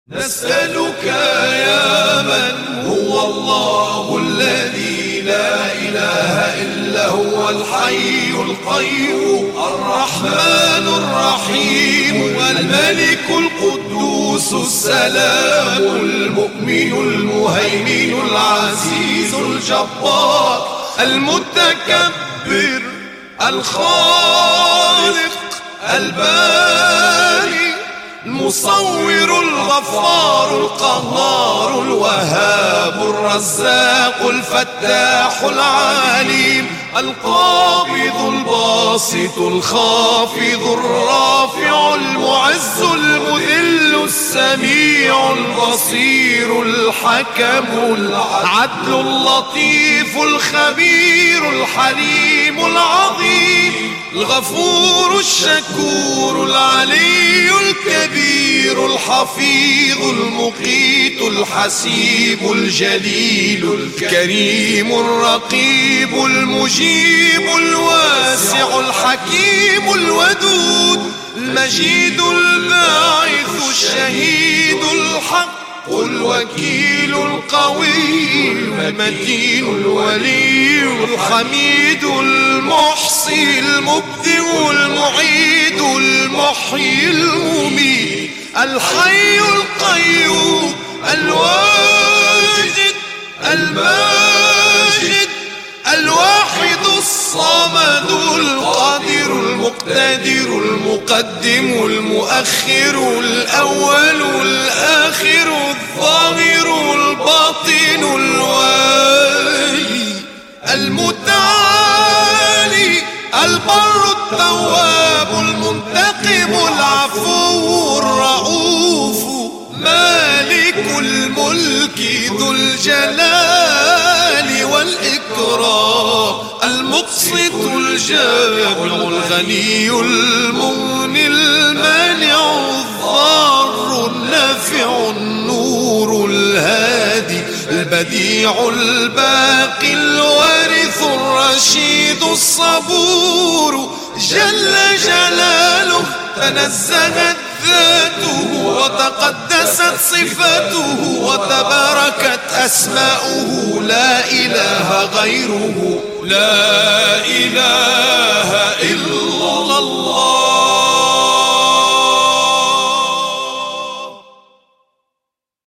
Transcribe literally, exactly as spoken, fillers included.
نسألك يا من هو الله الذي لا إله إلا هو الحي القيوم الرحمن الرحيم الملك القدوس السلام المؤمن المهيمن العزيز الجبار المتكبر الخالق الباري المصور الغفار القهار الوهاب الرزاق الفتاح العليم القابض الباسط الخافض الرافع المعز المذل السميع البصير الحكم العدل اللطيف الخبير الحليم العظيم الغفور الشكور العلي الكبير الحفيظ المقيت الحسيب الجليل الكريم الرقيب المجيب الواسع الحكيم الودود المجيد الباعث الشهيد الحق الوكيل القوي المتين الولي الحميد المحصي المبدئ المعيد المحيي المميت الحي القيوم الواجد الماجد الواحد الصمد القادر المقتدر المقدم المؤخر الأول الآخر الظاهر الباطن الوالي المتعالي البر التواب المنتقم العفو الرؤوف مالك الملك ذو الجلال والإكرام المقسط الجامع الغني المغني المانع الضار النافع النور الهادي البديع الباقي الوارث الرشيد الصبور جل جلاله تنزهت ذاته وتقدست صفاته وتباركت أسماؤه لا إله غيره لا إله إلا الله.